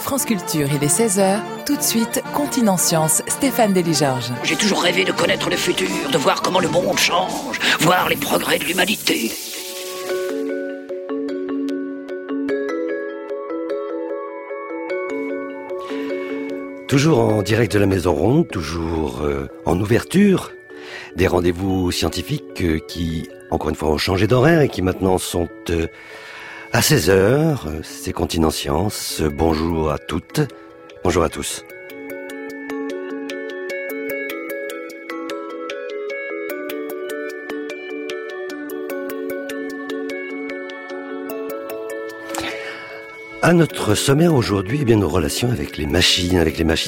France Culture, il est 16h. Tout de suite, Continent Science, Stéphane Delis-Georges. J'ai toujours rêvé de connaître le futur, de voir comment le monde change, voir les progrès de l'humanité. Toujours en direct de la Maison Ronde, toujours en ouverture, des rendez-vous scientifiques qui, encore une fois, ont changé d'horaire et qui maintenant sont à 16h. C'est Continent Science. Bonjour à toutes, bonjour à tous. À notre sommaire aujourd'hui, nos relations avec les machines